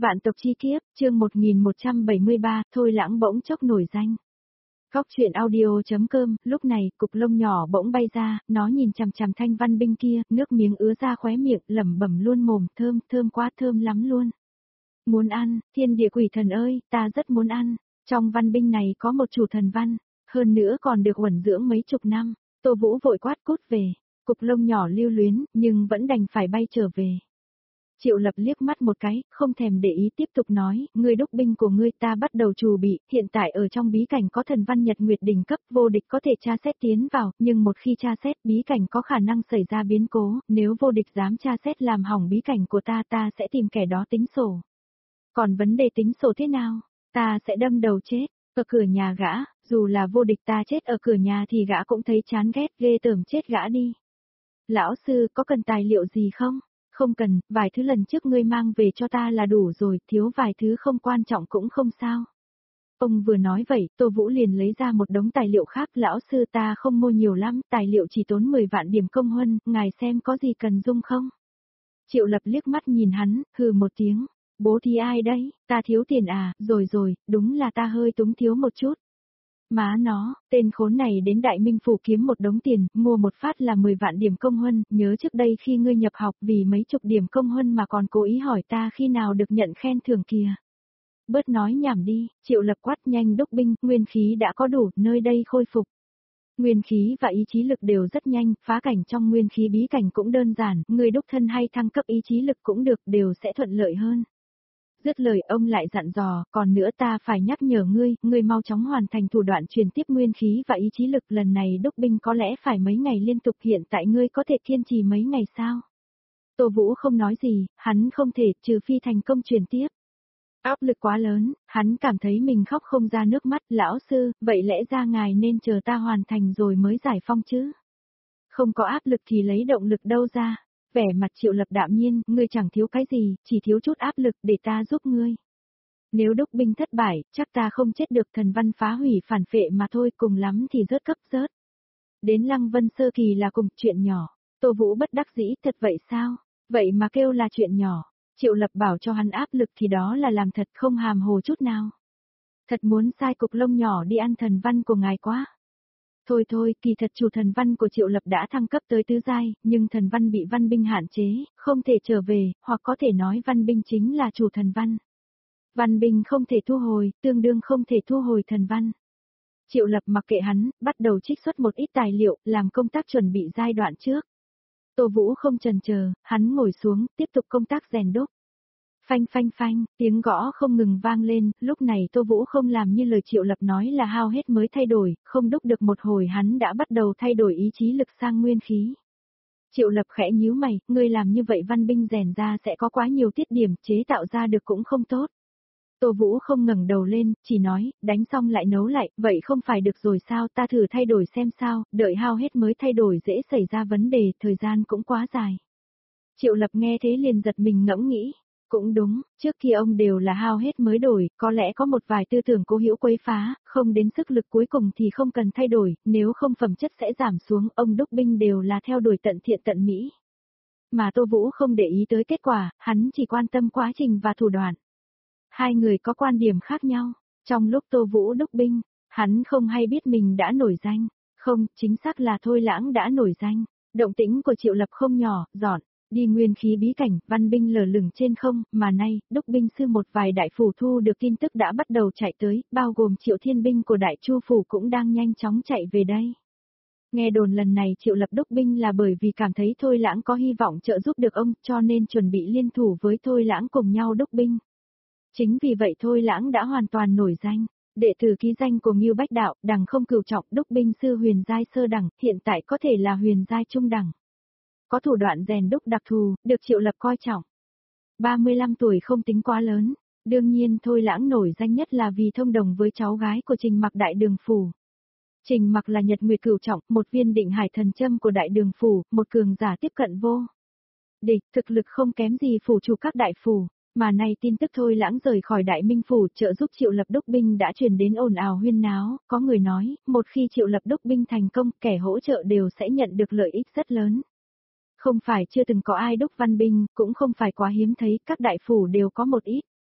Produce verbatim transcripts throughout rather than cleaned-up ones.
Vạn tộc chi kiếp, chương một nghìn một trăm bảy mươi ba, Thôi Lãng bỗng chốc nổi danh. Góc truyện audio.com, lúc này, cục lông nhỏ bỗng bay ra, nó nhìn chằm chằm Thanh Văn Binh kia, nước miếng ứa ra khóe miệng, lẩm bẩm luôn mồm, thơm, thơm quá, thơm lắm luôn. Muốn ăn, thiên địa quỷ thần ơi, ta rất muốn ăn. Trong Văn Binh này có một chủ thần văn, hơn nữa còn được uẩn dưỡng mấy chục năm. Tô Vũ vội quát cút về, cục lông nhỏ lưu luyến, nhưng vẫn đành phải bay trở về. Triệu Lập liếc mắt một cái, không thèm để ý tiếp tục nói, ngươi đúc binh của ngươi ta bắt đầu trù bị, hiện tại ở trong bí cảnh có thần văn nhật nguyệt đỉnh cấp, vô địch có thể tra xét tiến vào, nhưng một khi tra xét bí cảnh có khả năng xảy ra biến cố, nếu vô địch dám tra xét làm hỏng bí cảnh của ta ta sẽ tìm kẻ đó tính sổ. Còn vấn đề tính sổ thế nào? Ta sẽ đâm đầu chết, ở cửa nhà gã, dù là vô địch ta chết ở cửa nhà thì gã cũng thấy chán ghét, ghê tởm chết gã đi. Lão sư có cần tài liệu gì không? Không cần, vài thứ lần trước ngươi mang về cho ta là đủ rồi, thiếu vài thứ không quan trọng cũng không sao. Ông vừa nói vậy, Tô Vũ liền lấy ra một đống tài liệu khác, lão sư ta không mua nhiều lắm, tài liệu chỉ tốn mười vạn điểm công huân, ngài xem có gì cần dung không? Triệu Lập liếc mắt nhìn hắn, hừ một tiếng, bố thí ai đấy, ta thiếu tiền à, rồi rồi, đúng là ta hơi túng thiếu một chút. Má nó, tên khốn này đến Đại Minh Phủ kiếm một đống tiền, mua một phát là mười vạn điểm công huân, nhớ trước đây khi ngươi nhập học vì mấy chục điểm công huân mà còn cố ý hỏi ta khi nào được nhận khen thưởng kìa. Bớt nói nhảm đi, Triệu Lập quát nhanh đúc binh, nguyên khí đã có đủ, nơi đây khôi phục. Nguyên khí và ý chí lực đều rất nhanh, phá cảnh trong nguyên khí bí cảnh cũng đơn giản, người đúc thân hay thăng cấp ý chí lực cũng được, đều sẽ thuận lợi hơn. Dứt lời ông lại dặn dò, còn nữa ta phải nhắc nhở ngươi, ngươi mau chóng hoàn thành thủ đoạn truyền tiếp nguyên khí và ý chí lực, lần này đúc binh có lẽ phải mấy ngày liên tục, hiện tại ngươi có thể kiên trì mấy ngày sao? Tô Vũ không nói gì, hắn không thể, trừ phi thành công truyền tiếp. Áp lực quá lớn, hắn cảm thấy mình khóc không ra nước mắt, lão sư, vậy lẽ ra ngài nên chờ ta hoàn thành rồi mới giải phong chứ? Không có áp lực thì lấy động lực đâu ra? Vẻ mặt Triệu Lập đạm nhiên, ngươi chẳng thiếu cái gì, chỉ thiếu chút áp lực để ta giúp ngươi. Nếu đúc binh thất bại, chắc ta không chết được, thần văn phá hủy phản phệ mà thôi, cùng lắm thì rớt cấp rớt. Đến Lăng Vân sơ kỳ là cùng chuyện nhỏ, Tô Vũ bất đắc dĩ, thật vậy sao? Vậy mà kêu là chuyện nhỏ, Triệu Lập bảo cho hắn áp lực thì đó là làm thật, không hàm hồ chút nào. Thật muốn sai cục lông nhỏ đi ăn thần văn của ngài quá. Thôi thôi, kỳ thật chủ thần văn của Triệu Lập đã thăng cấp tới tứ giai, nhưng thần văn bị văn binh hạn chế, không thể trở về, hoặc có thể nói văn binh chính là chủ thần văn. Văn binh không thể thu hồi, tương đương không thể thu hồi thần văn. Triệu Lập mặc kệ hắn, bắt đầu trích xuất một ít tài liệu, làm công tác chuẩn bị giai đoạn trước. Tô Vũ không chần chờ, hắn ngồi xuống, tiếp tục công tác rèn đúc. Phanh phanh phanh, tiếng gõ không ngừng vang lên, lúc này Tô Vũ không làm như lời Triệu Lập nói là hao hết mới thay đổi, không đúc được một hồi hắn đã bắt đầu thay đổi ý chí lực sang nguyên khí. Triệu Lập khẽ nhíu mày, ngươi làm như vậy văn binh rèn ra sẽ có quá nhiều tiết điểm, chế tạo ra được cũng không tốt. Tô Vũ không ngẩng đầu lên, chỉ nói, đánh xong lại nấu lại, vậy không phải được rồi sao, ta thử thay đổi xem sao, đợi hao hết mới thay đổi dễ xảy ra vấn đề, thời gian cũng quá dài. Triệu Lập nghe thế liền giật mình ngẫm nghĩ. Cũng đúng, trước kia ông đều là hao hết mới đổi, có lẽ có một vài tư tưởng cố hữu quấy phá, không đến sức lực cuối cùng thì không cần thay đổi, nếu không phẩm chất sẽ giảm xuống, ông đúc binh đều là theo đuổi tận thiện tận mỹ. Mà Tô Vũ không để ý tới kết quả, hắn chỉ quan tâm quá trình và thủ đoạn. Hai người có quan điểm khác nhau, trong lúc Tô Vũ đúc binh, hắn không hay biết mình đã nổi danh, không, chính xác là Thôi Lãng đã nổi danh, động tĩnh của Triệu Lập không nhỏ, dọn. Đi nguyên khí bí cảnh, văn binh lờ lửng trên không, mà nay, đúc binh sư một vài đại phủ thu được tin tức đã bắt đầu chạy tới, bao gồm Triệu Thiên binh của đại chu phủ cũng đang nhanh chóng chạy về đây. Nghe đồn lần này Triệu Lập đúc binh là bởi vì cảm thấy Thôi Lãng có hy vọng trợ giúp được ông, cho nên chuẩn bị liên thủ với Thôi Lãng cùng nhau đúc binh. Chính vì vậy Thôi Lãng đã hoàn toàn nổi danh. Đệ tử ký danh của Ngưu Bách Đạo, đẳng không cửu trọng, đúc binh sư huyền giai sơ đẳng, hiện tại có thể là huyền giai trung đẳng. Có thủ đoạn rèn đúc đặc thù, được Triệu Lập coi trọng. ba mươi lăm tuổi không tính quá lớn, đương nhiên Thôi Lãng nổi danh nhất là vì thông đồng với cháu gái của Trình Mặc Đại Đường Phủ. Trình Mặc là Nhật Nguyệt Cửu Trọng, một viên định hải thần châm của Đại Đường Phủ, một cường giả tiếp cận vô địch, thực lực không kém gì phủ chủ các đại phủ. Mà nay tin tức Thôi Lãng rời khỏi Đại Minh Phủ trợ giúp Triệu Lập đúc binh đã truyền đến ồn ào huyên náo, có người nói, một khi Triệu Lập đúc binh thành công, kẻ hỗ trợ đều sẽ nhận được lợi ích rất lớn. Không phải chưa từng có ai đúc văn binh, cũng không phải quá hiếm thấy, các đại phủ đều có một ít.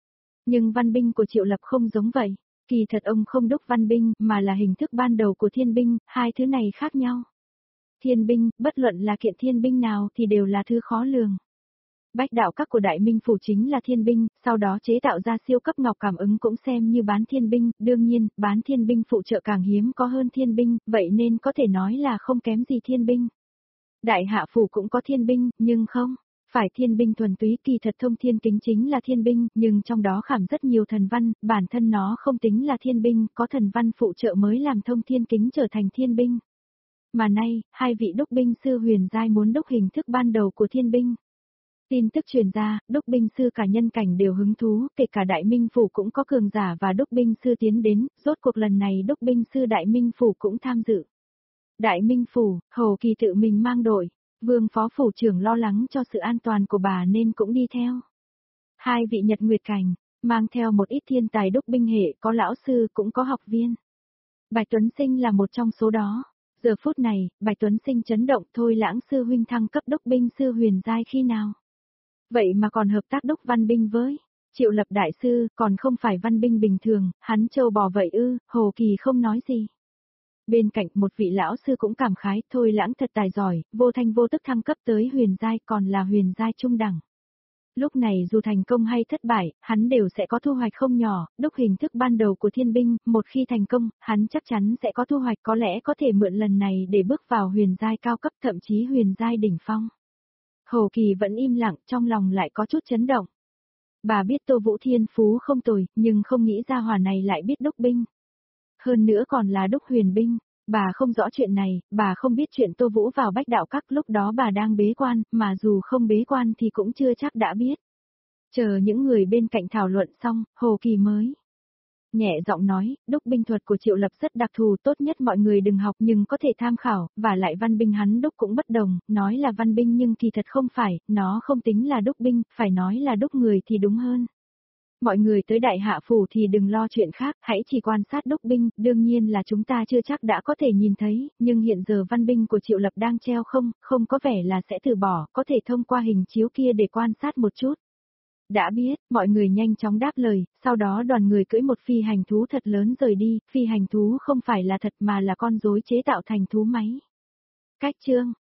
Nhưng văn binh của Triệu Lập không giống vậy. Kỳ thật ông không đúc văn binh, mà là hình thức ban đầu của thiên binh, hai thứ này khác nhau. Thiên binh, bất luận là kiện thiên binh nào thì đều là thứ khó lường. Bách đạo các của Đại Minh Phủ chính là thiên binh, sau đó chế tạo ra siêu cấp ngọc cảm ứng cũng xem như bán thiên binh, đương nhiên, bán thiên binh phụ trợ càng hiếm có hơn thiên binh, vậy nên có thể nói là không kém gì thiên binh. Đại Hạ Phủ cũng có thiên binh, nhưng không phải thiên binh thuần túy, kỳ thật thông thiên kính chính là thiên binh, nhưng trong đó khảm rất nhiều thần văn, bản thân nó không tính là thiên binh, có thần văn phụ trợ mới làm thông thiên kính trở thành thiên binh. Mà nay, hai vị đúc binh sư huyền giai muốn đúc hình thức ban đầu của thiên binh. Tin tức truyền ra, đúc binh sư cả nhân cảnh đều hứng thú, kể cả Đại Minh Phủ cũng có cường giả và đúc binh sư tiến đến, rốt cuộc lần này đúc binh sư Đại Minh Phủ cũng tham dự. Đại Minh Phủ, Hồ Kỳ tự mình mang đội, Vương Phó Phủ trưởng lo lắng cho sự an toàn của bà nên cũng đi theo. Hai vị Nhật Nguyệt Cảnh, mang theo một ít thiên tài đúc binh hệ, có lão sư cũng có học viên. Bạch Tuấn Sinh là một trong số đó. Giờ phút này, Bạch Tuấn Sinh chấn động, thôi Lãng sư huynh thăng cấp đúc binh sư huyền giai khi nào? Vậy mà còn hợp tác đúc văn binh với Triệu Lập đại sư, còn không phải văn binh bình thường, hắn trâu bò vậy ư? Hồ Kỳ không nói gì. Bên cạnh một vị lão sư cũng cảm khái, thôi Lãng thật tài giỏi, vô thanh vô tức thăng cấp tới huyền giai, còn là huyền giai trung đẳng. Lúc này dù thành công hay thất bại, hắn đều sẽ có thu hoạch không nhỏ, đúc hình thức ban đầu của thiên binh, một khi thành công, hắn chắc chắn sẽ có thu hoạch, có lẽ có thể mượn lần này để bước vào huyền giai cao cấp, thậm chí huyền giai đỉnh phong. Hồ Kỳ vẫn im lặng, trong lòng lại có chút chấn động. Bà biết Tô Vũ thiên phú không tồi, nhưng không nghĩ ra hỏa này lại biết đúc binh. Hơn nữa còn là đúc huyền binh. Bà không rõ chuyện này, bà không biết chuyện Tô Vũ vào Bách Đạo Các, lúc đó bà đang bế quan, mà dù không bế quan thì cũng chưa chắc đã biết. Chờ những người bên cạnh thảo luận xong, Hồ Kỳ mới nhẹ giọng nói, đúc binh thuật của Triệu Lập rất đặc thù, tốt nhất mọi người đừng học nhưng có thể tham khảo, và lại văn binh hắn đúc cũng bất đồng, nói là văn binh nhưng kỳ thật không phải, nó không tính là đúc binh, phải nói là đúc người thì đúng hơn. Mọi người tới Đại Hạ Phủ thì đừng lo chuyện khác, hãy chỉ quan sát đúc binh, đương nhiên là chúng ta chưa chắc đã có thể nhìn thấy, nhưng hiện giờ văn binh của Triệu Lập đang treo không, không có vẻ là sẽ từ bỏ, có thể thông qua hình chiếu kia để quan sát một chút. Đã biết, mọi người nhanh chóng đáp lời, sau đó đoàn người cưỡi một phi hành thú thật lớn rời đi, phi hành thú không phải là thật mà là con rối chế tạo thành thú máy. Cách chương